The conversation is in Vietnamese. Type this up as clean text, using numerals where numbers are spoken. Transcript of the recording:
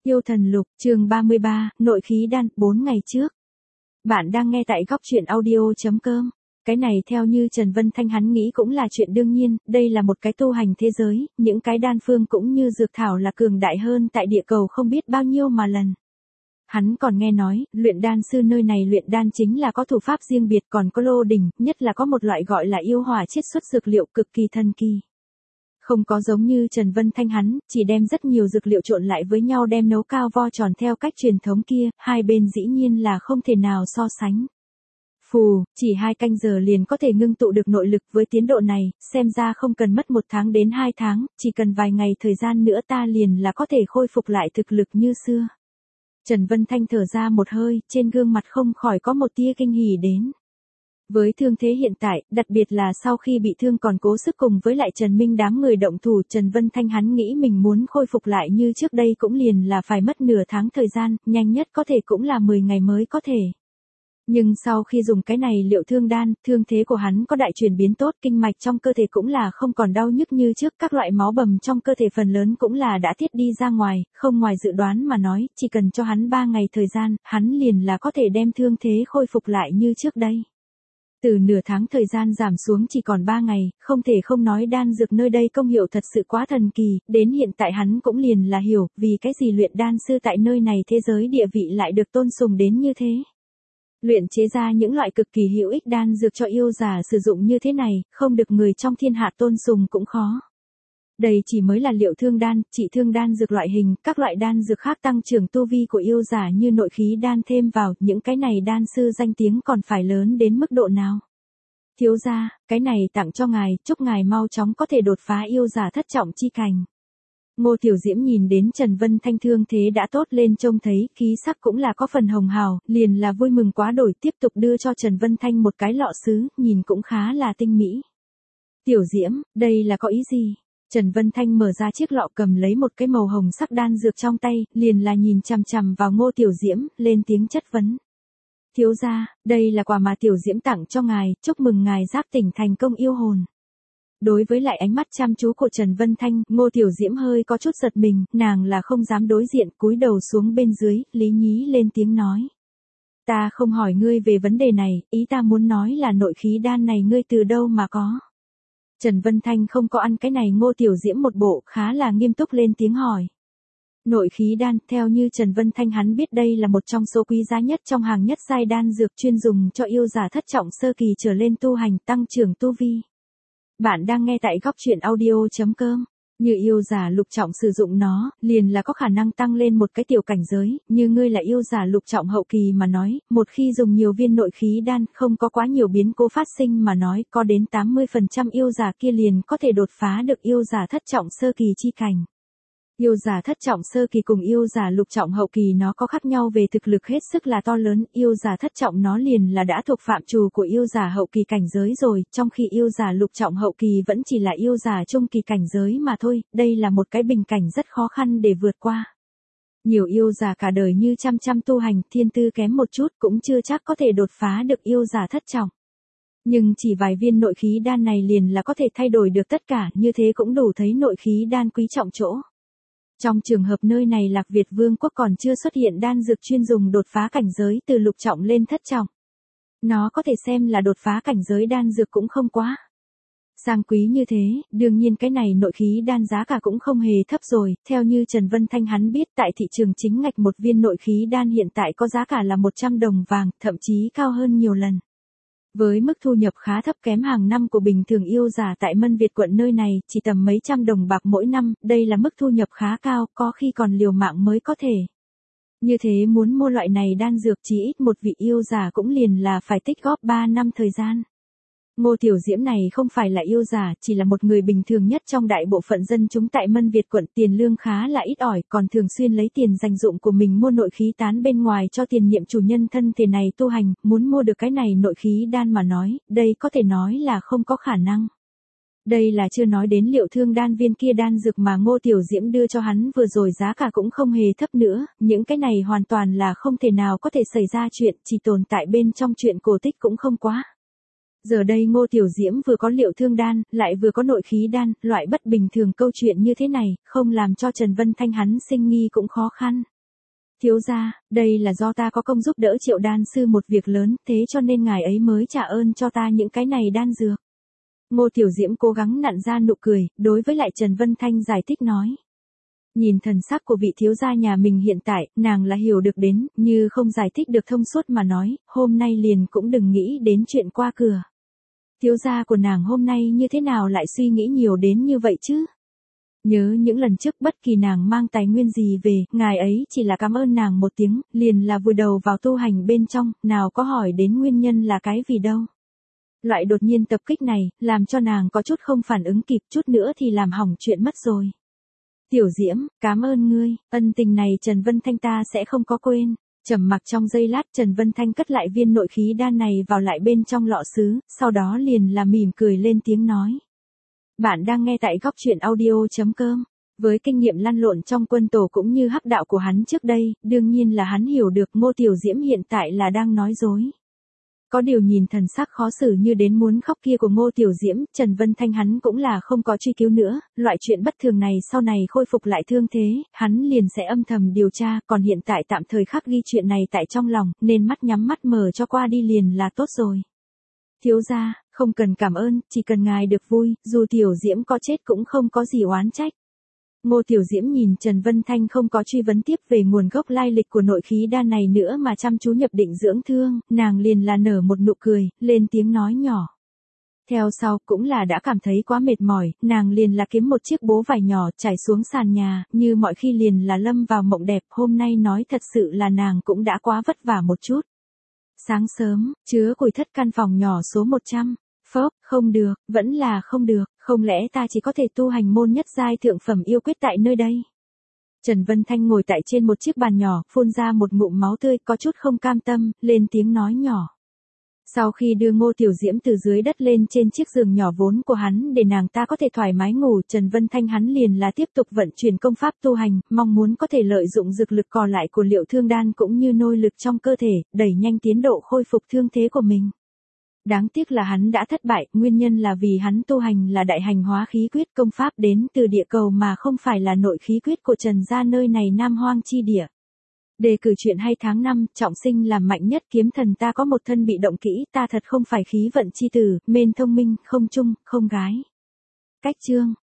Yêu thần lục, chương 33, nội khí đan, 4 ngày trước. Bạn đang nghe tại góc truyện audio.com. Cái này theo như Trần Vân Thanh hắn nghĩ cũng là chuyện đương nhiên, đây là một cái tu hành thế giới, những cái đan phương cũng như dược thảo là cường đại hơn tại địa cầu không biết bao nhiêu mà lần. Hắn còn nghe nói, luyện đan sư nơi này luyện đan chính là có thủ pháp riêng biệt, còn có lô đỉnh, nhất là có một loại gọi là yêu hỏa chiết xuất dược liệu cực kỳ thần kỳ. Không có giống như Trần Vân Thanh hắn, chỉ đem rất nhiều dược liệu trộn lại với nhau đem nấu cao vo tròn theo cách truyền thống kia, hai bên dĩ nhiên là không thể nào so sánh. Phù, chỉ 2 canh giờ liền có thể ngưng tụ được nội lực với tiến độ này, xem ra không cần mất 1 tháng đến 2 tháng, chỉ cần vài ngày thời gian nữa ta liền là có thể khôi phục lại thực lực như xưa. Trần Vân Thanh thở ra một hơi, trên gương mặt không khỏi có một tia kinh hỉ đến. Với thương thế hiện tại, đặc biệt là sau khi bị thương còn cố sức cùng với lại Trần Minh đám người động thủ, Trần Vân Thanh hắn nghĩ mình muốn khôi phục lại như trước đây cũng liền là phải mất nửa tháng thời gian, nhanh nhất có thể cũng là 10 ngày mới có thể. Nhưng sau khi dùng cái này liệu thương đan, thương thế của hắn có đại chuyển biến tốt, kinh mạch trong cơ thể cũng là không còn đau nhức như trước, các loại máu bầm trong cơ thể phần lớn cũng là đã tiết đi ra ngoài, không ngoài dự đoán mà nói, chỉ cần cho hắn 3 ngày thời gian, hắn liền là có thể đem thương thế khôi phục lại như trước đây. Từ nửa tháng thời gian giảm xuống chỉ còn 3 ngày, không thể không nói đan dược nơi đây công hiệu thật sự quá thần kỳ, đến hiện tại hắn cũng liền là hiểu, vì cái gì luyện đan sư tại nơi này thế giới địa vị lại được tôn sùng đến như thế. Luyện chế ra những loại cực kỳ hữu ích đan dược cho yêu giả sử dụng như thế này, không được người trong thiên hạ tôn sùng cũng khó. Đây chỉ mới là liệu thương đan, trị thương đan dược loại hình, các loại đan dược khác tăng trưởng tu vi của yêu giả như nội khí đan thêm vào, những cái này đan sư danh tiếng còn phải lớn đến mức độ nào. Thiếu gia, cái này tặng cho ngài, chúc ngài mau chóng có thể đột phá yêu giả thất trọng chi cảnh. Ngô Tiểu Diễm nhìn đến Trần Vân Thanh thương thế đã tốt lên trông thấy, khí sắc cũng là có phần hồng hào, liền là vui mừng quá đổi tiếp tục đưa cho Trần Vân Thanh một cái lọ sứ, nhìn cũng khá là tinh mỹ. Tiểu Diễm, đây là có ý gì? Trần Vân Thanh mở ra chiếc lọ cầm lấy một cái màu hồng sắc đan dược trong tay, liền là nhìn chằm chằm vào Ngô Tiểu Diễm, lên tiếng chất vấn. Thiếu gia, đây là quà mà Tiểu Diễm tặng cho ngài, chúc mừng ngài giác tỉnh thành công yêu hồn. Đối với lại ánh mắt chăm chú của Trần Vân Thanh, Ngô Tiểu Diễm hơi có chút giật mình, nàng là không dám đối diện, cúi đầu xuống bên dưới, lý nhí lên tiếng nói. Ta không hỏi ngươi về vấn đề này, ý ta muốn nói là nội khí đan này ngươi từ đâu mà có. Trần Vân Thanh không có ăn cái này, Ngô Tiểu Diễm một bộ khá là nghiêm túc lên tiếng hỏi. Nội khí đan, theo như Trần Vân Thanh hắn biết đây là một trong số quý giá nhất trong hàng nhất giai đan dược chuyên dùng cho yêu giả thất trọng sơ kỳ trở lên tu hành tăng trưởng tu vi. Bạn đang nghe tại góc truyện audio.com. Như yêu giả lục trọng sử dụng nó, liền là có khả năng tăng lên một cái tiểu cảnh giới, như ngươi là yêu giả lục trọng hậu kỳ mà nói, một khi dùng nhiều viên nội khí đan, không có quá nhiều biến cố phát sinh mà nói, có đến 80% yêu giả kia liền có thể đột phá được yêu giả thất trọng sơ kỳ chi cảnh. Yêu giả thất trọng sơ kỳ cùng yêu giả lục trọng hậu kỳ nó có khác nhau về thực lực hết sức là to lớn, yêu giả thất trọng nó liền là đã thuộc phạm trù của yêu giả hậu kỳ cảnh giới rồi, trong khi yêu giả lục trọng hậu kỳ vẫn chỉ là yêu giả trung kỳ cảnh giới mà thôi, đây là một cái bình cảnh rất khó khăn để vượt qua. Nhiều yêu giả cả đời như chăm tu hành, thiên tư kém một chút cũng chưa chắc có thể đột phá được yêu giả thất trọng. Nhưng chỉ vài viên nội khí đan này liền là có thể thay đổi được tất cả, như thế cũng đủ thấy nội khí đan quý trọng chỗ. Trong trường hợp nơi này Lạc Việt Vương quốc còn chưa xuất hiện đan dược chuyên dùng đột phá cảnh giới từ lục trọng lên thất trọng. Nó có thể xem là đột phá cảnh giới đan dược cũng không quá sang quý như thế, đương nhiên cái này nội khí đan giá cả cũng không hề thấp rồi, theo như Trần Vân Thanh hắn biết tại thị trường chính ngạch một viên nội khí đan hiện tại có giá cả là 100 đồng vàng, thậm chí cao hơn nhiều lần. Với mức thu nhập khá thấp kém hàng năm của bình thường yêu giả tại Mân Việt quận nơi này, chỉ tầm mấy trăm đồng bạc mỗi năm, đây là mức thu nhập khá cao, có khi còn liều mạng mới có thể. Như thế muốn mua loại này đan dược chỉ ít một vị yêu giả cũng liền là phải tích góp 3 năm thời gian. Ngô Tiểu Diễm này không phải là yêu giả, chỉ là một người bình thường nhất trong đại bộ phận dân chúng tại Mân Việt quận, tiền lương khá là ít ỏi, còn thường xuyên lấy tiền dành dụng của mình mua nội khí tán bên ngoài cho tiền nhiệm chủ nhân thân thể này tu hành, muốn mua được cái này nội khí đan mà nói, đây có thể nói là không có khả năng. Đây là chưa nói đến liệu thương đan viên kia đan dược mà Ngô Tiểu Diễm đưa cho hắn vừa rồi giá cả cũng không hề thấp nữa, những cái này hoàn toàn là không thể nào có thể xảy ra chuyện, chỉ tồn tại bên trong chuyện cổ tích cũng không quá. Giờ đây Ngô Tiểu Diễm vừa có liệu thương đan, lại vừa có nội khí đan, loại bất bình thường câu chuyện như thế này, không làm cho Trần Vân Thanh hắn sinh nghi cũng khó khăn. Thiếu gia, đây là do ta có công giúp đỡ Triệu đan sư một việc lớn, thế cho nên ngài ấy mới trả ơn cho ta những cái này đan dược. Ngô Tiểu Diễm cố gắng nặn ra nụ cười, đối với lại Trần Vân Thanh giải thích nói. Nhìn thần sắc của vị thiếu gia nhà mình hiện tại, nàng là hiểu được đến, như không giải thích được thông suốt mà nói, hôm nay liền cũng đừng nghĩ đến chuyện qua cửa. Thiếu gia của nàng hôm nay như thế nào lại suy nghĩ nhiều đến như vậy chứ? Nhớ những lần trước bất kỳ nàng mang tài nguyên gì về, ngài ấy chỉ là cảm ơn nàng một tiếng, liền là vùi đầu vào tu hành bên trong, nào có hỏi đến nguyên nhân là cái gì đâu. Loại đột nhiên tập kích này, làm cho nàng có chút không phản ứng kịp, chút nữa thì làm hỏng chuyện mất rồi. Tiểu Diễm, cảm ơn ngươi, ân tình này Trần Vân Thanh ta sẽ không có quên. Trầm mặc trong giây lát Trần Vân Thanh cất lại viên nội khí đan này vào lại bên trong lọ sứ, sau đó liền là mỉm cười lên tiếng nói. Bạn đang nghe tại góc truyện audio.com. Với kinh nghiệm lăn lộn trong quân tổ cũng như hắc đạo của hắn trước đây, đương nhiên là hắn hiểu được Ngô Tiểu Diễm hiện tại là đang nói dối. Có điều nhìn thần sắc khó xử như đến muốn khóc kia của Ngô Tiểu Diễm, Trần Vân Thanh hắn cũng là không có truy cứu nữa, loại chuyện bất thường này sau này khôi phục lại thương thế, hắn liền sẽ âm thầm điều tra, còn hiện tại tạm thời khắc ghi chuyện này tại trong lòng, nên mắt nhắm mắt mở cho qua đi liền là tốt rồi. Thiếu gia, không cần cảm ơn, chỉ cần ngài được vui, dù Tiểu Diễm có chết cũng không có gì oán trách. Ngô Tiểu Diễm nhìn Trần Vân Thanh không có truy vấn tiếp về nguồn gốc lai lịch của nội khí đan này nữa mà chăm chú nhập định dưỡng thương, nàng liền là nở một nụ cười, lên tiếng nói nhỏ. Theo sau cũng là đã cảm thấy quá mệt mỏi, nàng liền là kiếm một chiếc bố vải nhỏ trải xuống sàn nhà, như mọi khi liền là lâm vào mộng đẹp, hôm nay nói thật sự là nàng cũng đã quá vất vả một chút. Sáng sớm, chứa củi thất căn phòng nhỏ số 100. Phốc, không được, vẫn là không được, không lẽ ta chỉ có thể tu hành môn nhất giai thượng phẩm yêu quyết tại nơi đây. Trần Vân Thanh ngồi tại trên một chiếc bàn nhỏ, phun ra một ngụm máu tươi, có chút không cam tâm, lên tiếng nói nhỏ. Sau khi đưa Ngô Tiểu Diễm từ dưới đất lên trên chiếc giường nhỏ vốn của hắn để nàng ta có thể thoải mái ngủ, Trần Vân Thanh hắn liền là tiếp tục vận chuyển công pháp tu hành, mong muốn có thể lợi dụng dược lực còn lại của Liệu Thương Đan cũng như nôi lực trong cơ thể, đẩy nhanh tiến độ khôi phục thương thế của mình. Đáng tiếc là hắn đã thất bại, nguyên nhân là vì hắn tu hành là đại hành hóa khí quyết, công pháp đến từ địa cầu mà không phải là nội khí quyết của Trần gia nơi này Nam Hoang chi địa. Đề cử chuyện hay tháng 5, trọng sinh làm mạnh nhất kiếm thần ta có một thân bị động kỹ, ta thật không phải khí vận chi tử, mên thông minh, không trung, không gái. Cách chương.